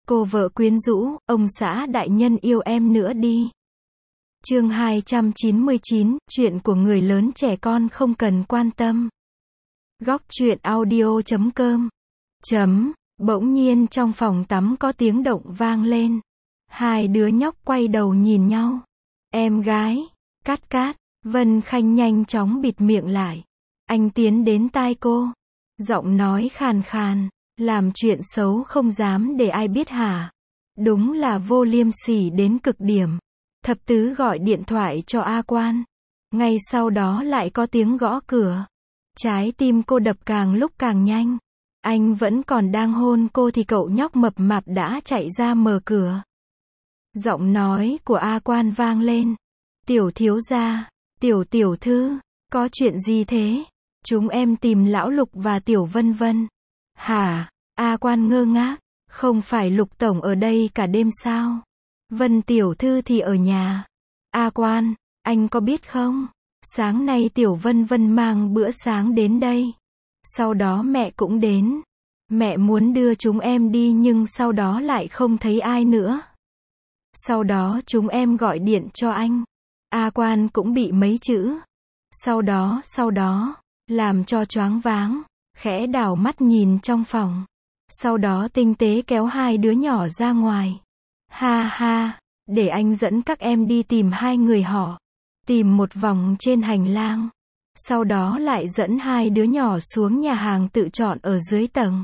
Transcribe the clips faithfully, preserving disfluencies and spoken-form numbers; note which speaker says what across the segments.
Speaker 1: Cô vợ quyến rũ, ông xã đại nhân yêu em nữa đi. Chương hai trăm chín mươi chín, chuyện của người lớn trẻ con không cần quan tâm. Góc truyện audio chấm com. Chấm, bỗng nhiên trong phòng tắm có tiếng động vang lên. Hai đứa nhóc quay đầu nhìn nhau. Em gái, Cát Cát, Vân Khanh nhanh chóng bịt miệng lại. Anh tiến đến tai cô. Giọng nói khàn khàn, làm chuyện xấu không dám để ai biết hả? Đúng là vô liêm sỉ đến cực điểm. Thập tứ gọi điện thoại cho A Quan. Ngay sau đó lại có tiếng gõ cửa. Trái tim cô đập càng lúc càng nhanh. Anh vẫn còn đang hôn cô thì cậu nhóc mập mạp đã chạy ra mở cửa. Giọng nói của A Quan vang lên. Tiểu thiếu gia, tiểu tiểu thư, có chuyện gì thế? Chúng em tìm lão Lục và tiểu Vân Vân. Hả? A Quan ngơ ngác. Không phải Lục tổng ở đây cả đêm sao? Vân tiểu thư thì ở nhà. A Quan, anh có biết không? Sáng nay tiểu Vân Vân mang bữa sáng đến đây. Sau đó mẹ cũng đến. Mẹ muốn đưa chúng em đi nhưng sau đó lại không thấy ai nữa. Sau đó chúng em gọi điện cho anh. A Quan cũng bị mấy chữ. Sau đó, sau đó, làm cho choáng váng, khẽ đảo mắt nhìn trong phòng. Sau đó tinh tế kéo hai đứa nhỏ ra ngoài. Ha ha, để anh dẫn các em đi tìm hai người họ. Tìm một vòng trên hành lang. Sau đó lại dẫn hai đứa nhỏ xuống nhà hàng tự chọn ở dưới tầng.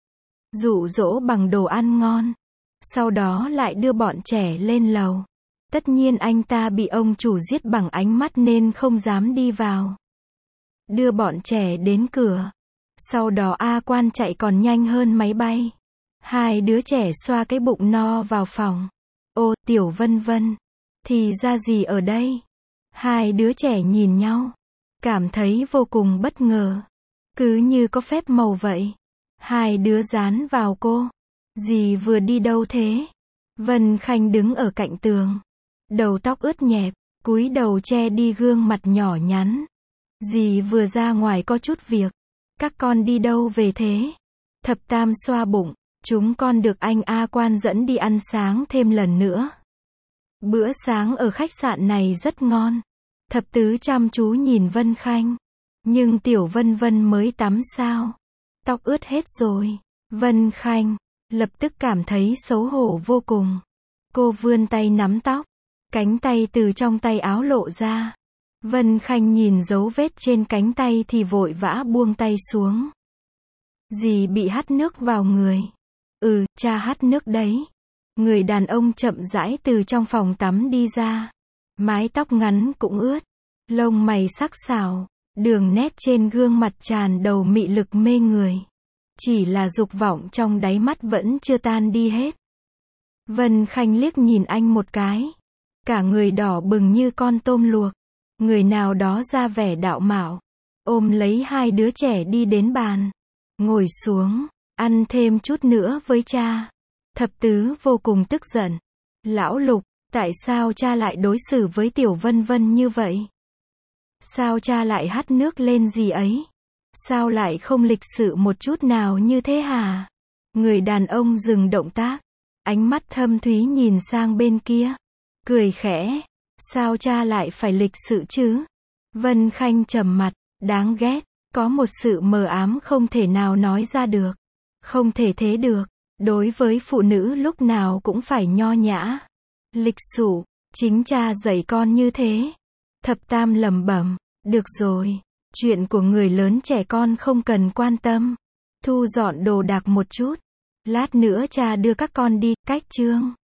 Speaker 1: Dụ dỗ bằng đồ ăn ngon. Sau đó lại đưa bọn trẻ lên lầu. Tất nhiên anh ta bị ông chủ giết bằng ánh mắt nên không dám đi vào. Đưa bọn trẻ đến cửa. Sau đó A Quan chạy còn nhanh hơn máy bay. Hai đứa trẻ xoa cái bụng no vào phòng. Ô, tiểu Vân Vân. Thì ra gì ở đây? Hai đứa trẻ nhìn nhau. Cảm thấy vô cùng bất ngờ. Cứ như có phép màu vậy. Hai đứa dán vào cô. Dì vừa đi đâu thế? Vân Khanh đứng ở cạnh tường. Đầu tóc ướt nhẹp, cúi đầu che đi gương mặt nhỏ nhắn. Dì vừa ra ngoài có chút việc. Các con đi đâu về thế? Thập Tam xoa bụng. Chúng con được anh A Quan dẫn đi ăn sáng thêm lần nữa. Bữa sáng ở khách sạn này rất ngon. Thập Tứ chăm chú nhìn Vân Khanh. Nhưng tiểu Vân Vân mới tắm sao? Tóc ướt hết rồi. Vân Khanh lập tức cảm thấy xấu hổ vô cùng. Cô vươn tay nắm tóc. Cánh tay từ trong tay áo lộ ra. Vân Khanh nhìn dấu vết trên cánh tay thì vội vã buông tay xuống. Dì bị hắt nước vào người. Ừ, cha hắt nước đấy. Người đàn ông chậm rãi từ trong phòng tắm đi ra. Mái tóc ngắn cũng ướt. Lông mày sắc sảo. Đường nét trên gương mặt tràn đầu mị lực mê người. Chỉ là dục vọng trong đáy mắt vẫn chưa tan đi hết. Vân Khanh liếc nhìn anh một cái. Cả người đỏ bừng như con tôm luộc. Người nào đó ra vẻ đạo mạo. Ôm lấy hai đứa trẻ đi đến bàn. Ngồi xuống. Ăn thêm chút nữa với cha. Thập Tứ vô cùng tức giận. Lão Lục, tại sao cha lại đối xử với tiểu Vân Vân như vậy? Sao cha lại hắt nước lên gì ấy? Sao lại không lịch sự một chút nào như thế hả? Người đàn ông dừng động tác. Ánh mắt thâm thúy nhìn sang bên kia. Cười khẽ. Sao cha lại phải lịch sự chứ? Vân Khanh trầm mặt. Đáng ghét. Có một sự mờ ám không thể nào nói ra được. Không thể thế được. Đối với phụ nữ lúc nào cũng phải nho nhã. Lịch sự. Chính cha dạy con như thế. Thập Tam lẩm bẩm. Được rồi. Chuyện của người lớn trẻ con không cần quan tâm. Thu dọn đồ đạc một chút. Lát nữa cha đưa các con đi. Cách chương.